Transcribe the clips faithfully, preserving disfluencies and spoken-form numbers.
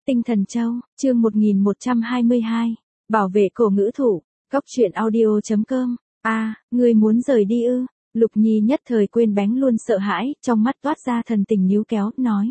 Tinh Thần Châu, chương một nghìn một trăm hai mươi hai, bảo vệ cổ ngữ thủ, cốc truyện audio chấm com. A, à, ngươi muốn rời đi ư? Lục Nhi nhất thời quên bén luôn sợ hãi, trong mắt toát ra thần tình níu kéo, nói.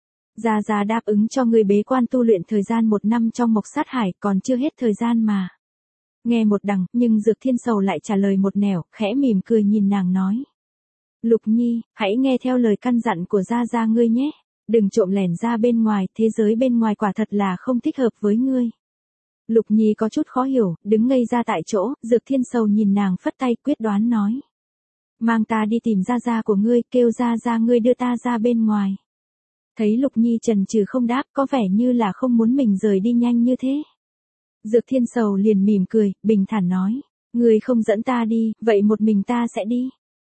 Gia Gia đáp ứng cho ngươi bế quan tu luyện thời gian một năm trong Mộc Sát Hải, còn chưa hết thời gian mà. Nghe một đằng, nhưng Dược Thiên Sầu lại trả lời một nẻo, khẽ mỉm cười nhìn nàng nói. Lục Nhi, hãy nghe theo lời căn dặn của Gia Gia ngươi nhé. Đừng trộm lẻn ra bên ngoài, thế giới bên ngoài quả thật là không thích hợp với ngươi. Lục Nhi có chút khó hiểu, đứng ngây ra tại chỗ, Dược Thiên Sầu nhìn nàng phất tay quyết đoán nói. Mang ta đi tìm Gia Gia của ngươi, kêu Gia Gia ngươi đưa ta ra bên ngoài. Thấy Lục Nhi chần chừ không đáp, có vẻ như là không muốn mình rời đi nhanh như thế. Dược Thiên Sầu liền mỉm cười, bình thản nói. Ngươi không dẫn ta đi, vậy một mình ta sẽ đi.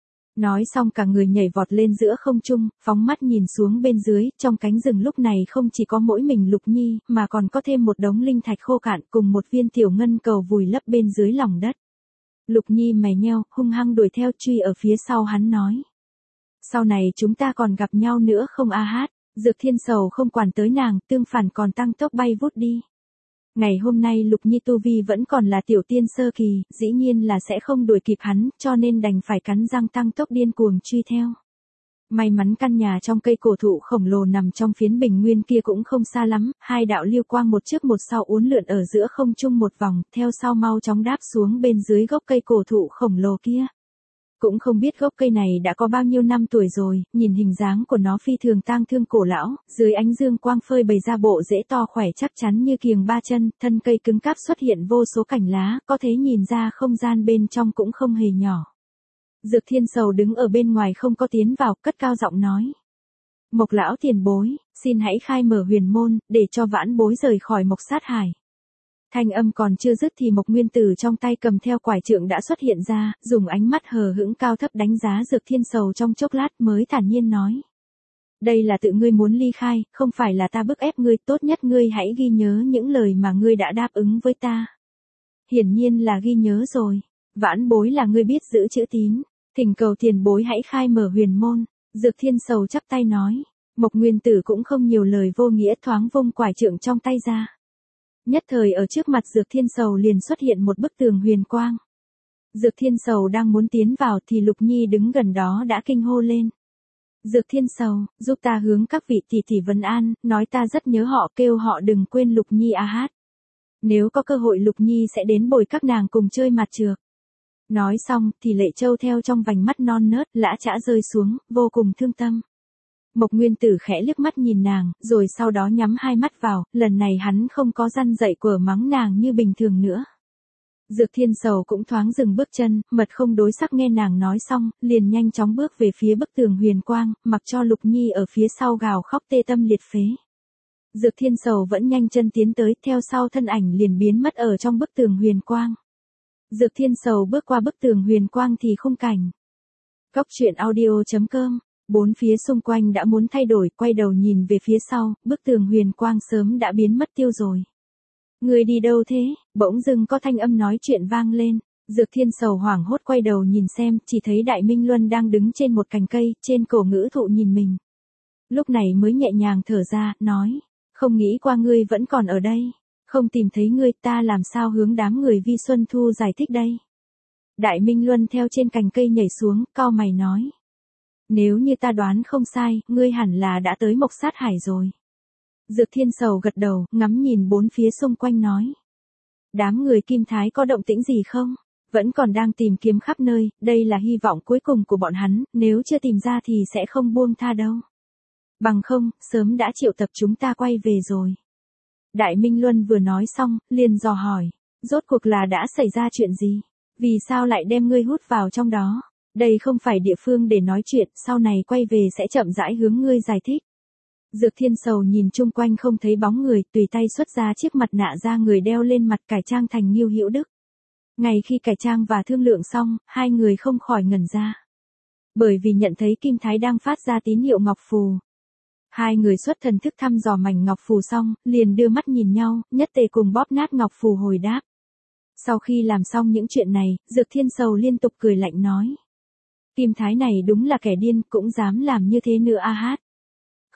Nói xong cả người nhảy vọt lên giữa không trung, phóng mắt nhìn xuống bên dưới, trong cánh rừng lúc này không chỉ có mỗi mình Lục Nhi, mà còn có thêm một đống linh thạch khô cạn cùng một viên tiểu ngân cầu vùi lấp bên dưới lòng đất. Lục Nhi mày nheo, hung hăng đuổi theo truy ở phía sau hắn nói. Sau này chúng ta còn gặp nhau nữa không a hát, Dược Thiên Sầu không quản tới nàng, tương phản còn tăng tốc bay vút đi. Ngày hôm nay Lục Nhi tu vi vẫn còn là tiểu tiên sơ kỳ, dĩ nhiên là sẽ không đuổi kịp hắn, cho nên đành phải cắn răng tăng tốc điên cuồng truy theo. May mắn căn nhà trong cây cổ thụ khổng lồ nằm trong phiến bình nguyên kia cũng không xa lắm, hai đạo lưu quang một trước một sau uốn lượn ở giữa không trung một vòng, theo sau mau chóng đáp xuống bên dưới gốc cây cổ thụ khổng lồ kia. Cũng không biết gốc cây này đã có bao nhiêu năm tuổi rồi, nhìn hình dáng của nó phi thường tang thương cổ lão, dưới ánh dương quang phơi bày ra bộ rễ to khỏe chắc chắn như kiềng ba chân, thân cây cứng cáp xuất hiện vô số cành lá, có thể nhìn ra không gian bên trong cũng không hề nhỏ. Dược Thiên Sầu đứng ở bên ngoài không có tiến vào, cất cao giọng nói. Mộc lão tiền bối, xin hãy khai mở huyền môn, để cho vãn bối rời khỏi Mộc Sát Hải. Thanh âm còn chưa dứt thì Mộc Nguyên Tử trong tay cầm theo quải trượng đã xuất hiện ra, dùng ánh mắt hờ hững cao thấp đánh giá Dược Thiên Sầu trong chốc lát mới thản nhiên nói. Đây là tự ngươi muốn ly khai, không phải là ta bức ép ngươi, tốt nhất ngươi hãy ghi nhớ những lời mà ngươi đã đáp ứng với ta. Hiển nhiên là ghi nhớ rồi, vãn bối là ngươi biết giữ chữ tín, thỉnh cầu tiền bối hãy khai mở huyền môn. Dược Thiên Sầu chắp tay nói, Mộc Nguyên Tử cũng không nhiều lời vô nghĩa thoáng vung quải trượng trong tay ra. Nhất thời ở trước mặt Dược Thiên Sầu liền xuất hiện một bức tường huyền quang. Dược Thiên Sầu đang muốn tiến vào thì Lục Nhi đứng gần đó đã kinh hô lên. Dược Thiên Sầu, giúp ta hướng các vị tỷ tỷ vấn an, nói ta rất nhớ họ, kêu họ đừng quên Lục Nhi a hát. Nếu có cơ hội Lục Nhi sẽ đến bồi các nàng cùng chơi mặt trược. Nói xong thì lệ châu theo trong vành mắt non nớt lã chã rơi xuống, vô cùng thương tâm. Mộc Nguyên Tử khẽ liếc mắt nhìn nàng, rồi sau đó nhắm hai mắt vào, lần này hắn không có răn dậy quở mắng nàng như bình thường nữa. Dược Thiên Sầu cũng thoáng dừng bước chân, mật không đối sắc nghe nàng nói xong, liền nhanh chóng bước về phía bức tường huyền quang, mặc cho Lục Nhi ở phía sau gào khóc tê tâm liệt phế. Dược Thiên Sầu vẫn nhanh chân tiến tới, theo sau thân ảnh liền biến mất ở trong bức tường huyền quang. Dược Thiên Sầu bước qua bức tường huyền quang thì khung cảnh. Cốc truyện audio chấm com. Bốn phía xung quanh đã muốn thay đổi, quay đầu nhìn về phía sau, bức tường huyền quang sớm đã biến mất tiêu rồi. Người đi đâu thế? Bỗng dưng có thanh âm nói chuyện vang lên. Dược Thiên Sầu hoảng hốt quay đầu nhìn xem, chỉ thấy Đại Minh Luân đang đứng trên một cành cây, trên cổ ngữ thụ nhìn mình. Lúc này mới nhẹ nhàng thở ra, nói, không nghĩ qua ngươi vẫn còn ở đây. Không tìm thấy ngươi, ta làm sao hướng đám người Vi Xuân Thu giải thích đây? Đại Minh Luân theo trên cành cây nhảy xuống, cau mày nói. Nếu như ta đoán không sai, ngươi hẳn là đã tới Mộc Sát Hải rồi. Dược Thiên Sầu gật đầu, ngắm nhìn bốn phía xung quanh nói. Đám người Kim Thái có động tĩnh gì không? Vẫn còn đang tìm kiếm khắp nơi, đây là hy vọng cuối cùng của bọn hắn, nếu chưa tìm ra thì sẽ không buông tha đâu. Bằng không, sớm đã triệu tập chúng ta quay về rồi. Đại Minh Luân vừa nói xong, liền dò hỏi. Rốt cuộc là đã xảy ra chuyện gì? Vì sao lại đem ngươi hút vào trong đó? Đây không phải địa phương để nói chuyện, sau này quay về sẽ chậm rãi hướng ngươi giải thích. Dược Thiên Sầu nhìn chung quanh không thấy bóng người, tùy tay xuất ra chiếc mặt nạ da người đeo lên mặt cải trang thành Ngưu Hữu Đức. Ngay khi cải trang và thương lượng xong, hai người không khỏi ngẩn ra. Bởi vì nhận thấy Kim Thái đang phát ra tín hiệu ngọc phù. Hai người xuất thần thức thăm dò mảnh ngọc phù xong, liền đưa mắt nhìn nhau, nhất tề cùng bóp nát ngọc phù hồi đáp. Sau khi làm xong những chuyện này, Dược Thiên Sầu liên tục cười lạnh nói. Kim Thái này đúng là kẻ điên, cũng dám làm như thế nữa a hát.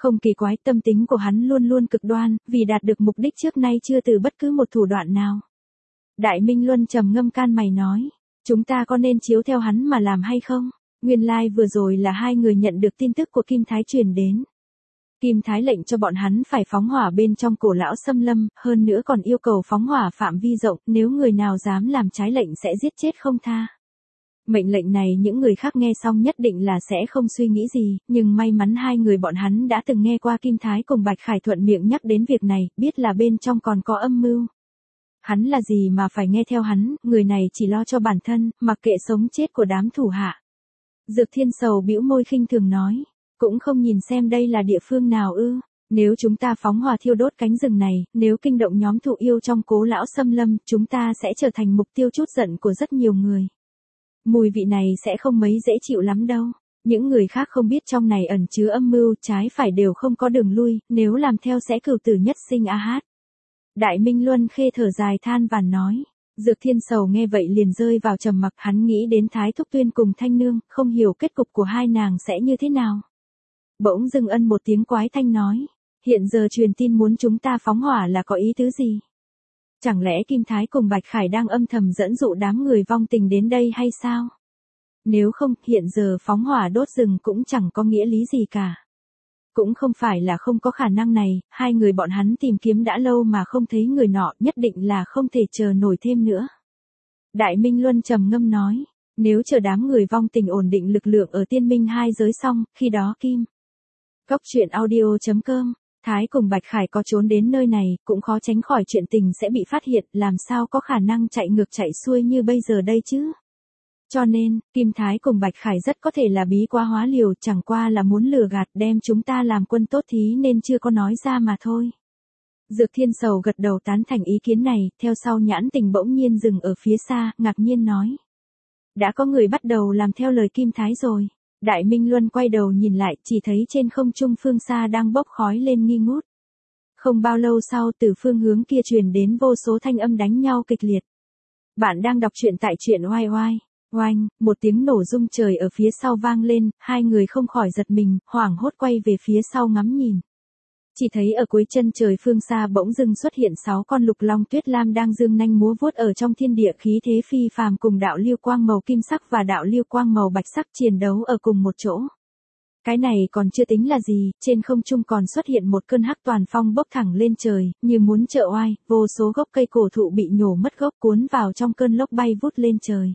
Không kỳ quái, tâm tính của hắn luôn luôn cực đoan, vì đạt được mục đích trước nay chưa từ bất cứ một thủ đoạn nào. Đại Minh Luân trầm ngâm can mày nói, chúng ta có nên chiếu theo hắn mà làm hay không? Nguyên lai like vừa rồi là hai người nhận được tin tức của Kim Thái truyền đến. Kim Thái lệnh cho bọn hắn phải phóng hỏa bên trong cổ lão xâm lâm, hơn nữa còn yêu cầu phóng hỏa phạm vi rộng, nếu người nào dám làm trái lệnh sẽ giết chết không tha. Mệnh lệnh này những người khác nghe xong nhất định là sẽ không suy nghĩ gì, nhưng may mắn hai người bọn hắn đã từng nghe qua Kim Thái cùng Bạch Khải thuận miệng nhắc đến việc này, biết là bên trong còn có âm mưu. Hắn là gì mà phải nghe theo hắn, người này chỉ lo cho bản thân, mặc kệ sống chết của đám thủ hạ. Dược Thiên Sầu bĩu môi khinh thường nói, cũng không nhìn xem đây là địa phương nào ư, nếu chúng ta phóng hỏa thiêu đốt cánh rừng này, nếu kinh động nhóm thụ yêu trong cố lão xâm lâm, chúng ta sẽ trở thành mục tiêu chút giận của rất nhiều người. Mùi vị này sẽ không mấy dễ chịu lắm đâu. Những người khác không biết trong này ẩn chứa âm mưu, trái phải đều không có đường lui, nếu làm theo sẽ cửu tử nhất sinh a hát. Đại Minh Luân khê thở dài than vãn nói. Dược Thiên Sầu nghe vậy liền rơi vào trầm mặc, hắn nghĩ đến Thái Thúc Tuyên cùng Thanh Nương, không hiểu kết cục của hai nàng sẽ như thế nào. Bỗng dưng ân một tiếng quái thanh nói, hiện giờ truyền tin muốn chúng ta phóng hỏa là có ý tứ gì? Chẳng lẽ Kim Thái cùng Bạch Khải đang âm thầm dẫn dụ đám người vong tình đến đây hay sao? Nếu không, hiện giờ phóng hỏa đốt rừng cũng chẳng có nghĩa lý gì cả. Cũng không phải là không có khả năng này, hai người bọn hắn tìm kiếm đã lâu mà không thấy người nọ, nhất định là không thể chờ nổi thêm nữa. Đại Minh Luân trầm ngâm nói, nếu chờ đám người vong tình ổn định lực lượng ở tiên minh hai giới xong, khi đó Kim. Cốc truyện audio chấm com, Thái cùng Bạch Khải có trốn đến nơi này, cũng khó tránh khỏi chuyện tình sẽ bị phát hiện, làm sao có khả năng chạy ngược chạy xuôi như bây giờ đây chứ. Cho nên, Kim Thái cùng Bạch Khải rất có thể là bí quá hóa liều, chẳng qua là muốn lừa gạt đem chúng ta làm quân tốt thí nên chưa có nói ra mà thôi. Dược Thiên Sầu gật đầu tán thành ý kiến này, theo sau nhãn tình bỗng nhiên dừng ở phía xa, ngạc nhiên nói. Đã có người bắt đầu làm theo lời Kim Thái rồi. Đại Minh Luân quay đầu nhìn lại, chỉ thấy trên không trung phương xa đang bốc khói lên nghi ngút. Không bao lâu sau, từ phương hướng kia truyền đến vô số thanh âm đánh nhau kịch liệt. Bạn đang đọc truyện tại truyện oai oai. Oanh, một tiếng nổ rung trời ở phía sau vang lên, hai người không khỏi giật mình, hoảng hốt quay về phía sau ngắm nhìn. Chỉ thấy ở cuối chân trời phương xa bỗng dưng xuất hiện sáu con lục long tuyết lam đang dương nanh múa vuốt ở trong thiên địa, khí thế phi phàm, cùng đạo liêu quang màu kim sắc và đạo liêu quang màu bạch sắc chiến đấu ở cùng một chỗ. Cái này còn chưa tính là gì, trên không trung còn xuất hiện một cơn hắc toàn phong bốc thẳng lên trời, như muốn trợ oai, vô số gốc cây cổ thụ bị nhổ mất gốc cuốn vào trong cơn lốc bay vút lên trời.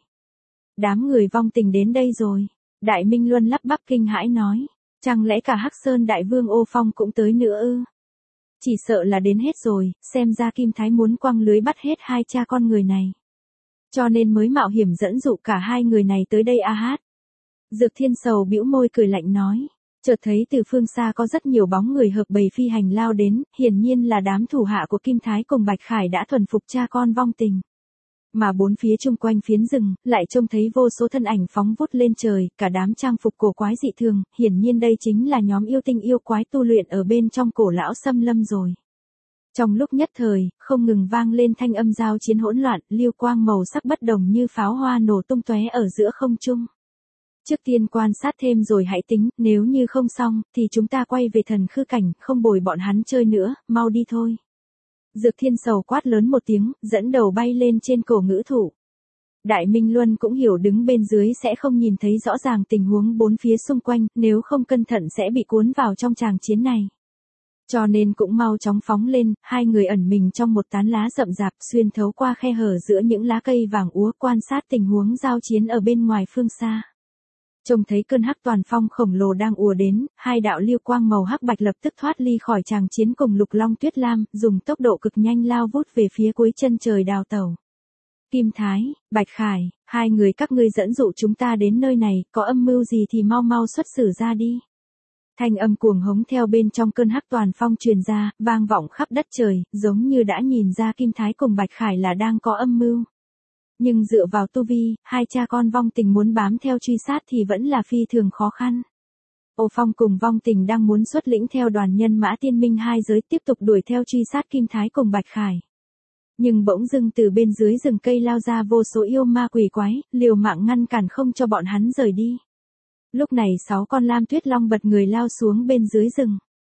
Đám người vong tình đến đây rồi. Đại Minh Luân lắp bắp kinh hãi nói. Chẳng lẽ cả Hắc Sơn Đại Vương Ô Phong cũng tới nữa ư? Chỉ sợ là đến hết rồi, xem ra Kim Thái muốn quăng lưới bắt hết hai cha con người này. Cho nên mới mạo hiểm dẫn dụ cả hai người này tới đây a hát. Dược Thiên Sầu bĩu môi cười lạnh nói. Chợt thấy từ phương xa có rất nhiều bóng người hợp bầy phi hành lao đến, hiển nhiên là đám thủ hạ của Kim Thái cùng Bạch Khải đã thuần phục cha con vong tình. Mà bốn phía chung quanh phiến rừng, lại trông thấy vô số thân ảnh phóng vút lên trời, cả đám trang phục cổ quái dị thường, hiển nhiên đây chính là nhóm yêu tinh yêu quái tu luyện ở bên trong cổ lão xâm lâm rồi. Trong lúc nhất thời, không ngừng vang lên thanh âm giao chiến hỗn loạn, liêu quang màu sắc bất đồng như pháo hoa nổ tung tóe ở giữa không trung. Trước tiên quan sát thêm rồi hãy tính, nếu như không xong, thì chúng ta quay về thần khư cảnh, không bồi bọn hắn chơi nữa, mau đi thôi. Dược Thiên Sầu quát lớn một tiếng, dẫn đầu bay lên trên cổ ngữ thủ. Đại Minh Luân cũng hiểu đứng bên dưới sẽ không nhìn thấy rõ ràng tình huống bốn phía xung quanh, nếu không cẩn thận sẽ bị cuốn vào trong tràng chiến này. Cho nên cũng mau chóng phóng lên, hai người ẩn mình trong một tán lá rậm rạp, xuyên thấu qua khe hở giữa những lá cây vàng úa, quan sát tình huống giao chiến ở bên ngoài phương xa. Trông thấy cơn hắc toàn phong khổng lồ đang ùa đến, hai đạo liêu quang màu hắc bạch lập tức thoát ly khỏi tràng chiến cùng lục long tuyết lam, dùng tốc độ cực nhanh lao vút về phía cuối chân trời đào tẩu. Kim Thái, Bạch Khải, hai người các ngươi dẫn dụ chúng ta đến nơi này, có âm mưu gì thì mau mau xuất xử ra đi. Thanh âm cuồng hống theo bên trong cơn hắc toàn phong truyền ra, vang vọng khắp đất trời, giống như đã nhìn ra Kim Thái cùng Bạch Khải là đang có âm mưu. Nhưng dựa vào tu vi, hai cha con vong tình muốn bám theo truy sát thì vẫn là phi thường khó khăn. Ô Phong cùng vong tình đang muốn xuất lĩnh theo đoàn nhân mã tiên minh hai giới tiếp tục đuổi theo truy sát Kim Thái cùng Bạch Khải. Nhưng bỗng dưng từ bên dưới rừng cây lao ra vô số yêu ma quỷ quái, liều mạng ngăn cản không cho bọn hắn rời đi. Lúc này sáu con lam tuyết long bật người lao xuống bên dưới rừng.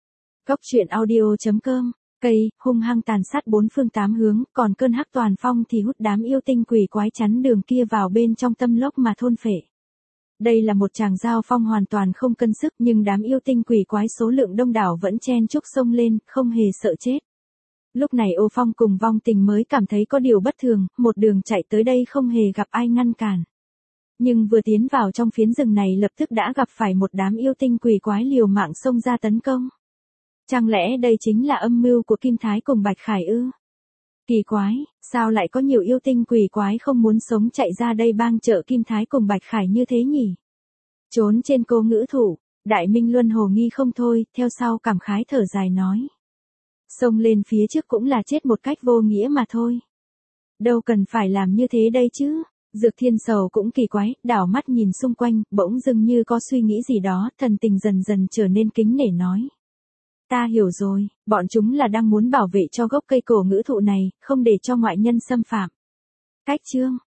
Cốc truyện audio chấm com. Cây, hung hăng tàn sát bốn phương tám hướng, còn cơn hắc toàn phong thì hút đám yêu tinh quỷ quái chắn đường kia vào bên trong tâm lốc mà thôn phệ. Đây là một tràng giao phong hoàn toàn không cân sức, nhưng đám yêu tinh quỷ quái số lượng đông đảo vẫn chen chúc xông lên, không hề sợ chết. Lúc này Ô Phong cùng Vong Tình mới cảm thấy có điều bất thường, một đường chạy tới đây không hề gặp ai ngăn cản. Nhưng vừa tiến vào trong phiến rừng này lập tức đã gặp phải một đám yêu tinh quỷ quái liều mạng xông ra tấn công. Chẳng lẽ đây chính là âm mưu của Kim Thái cùng Bạch Khải ư? Kỳ quái, sao lại có nhiều yêu tinh quỷ quái không muốn sống chạy ra đây bang trợ Kim Thái cùng Bạch Khải như thế nhỉ? Trốn trên Cô Ngữ Thủ, Đại Minh Luân hồ nghi không thôi, theo sau cảm khái thở dài nói. Xông lên phía trước cũng là chết một cách vô nghĩa mà thôi. Đâu cần phải làm như thế đây chứ? Dược Thiên Sầu cũng kỳ quái, đảo mắt nhìn xung quanh, bỗng dưng như có suy nghĩ gì đó, thần tình dần dần trở nên kính nể nói. Ta hiểu rồi, bọn chúng là đang muốn bảo vệ cho gốc cây cổ ngữ thụ này, không để cho ngoại nhân xâm phạm. Cách chương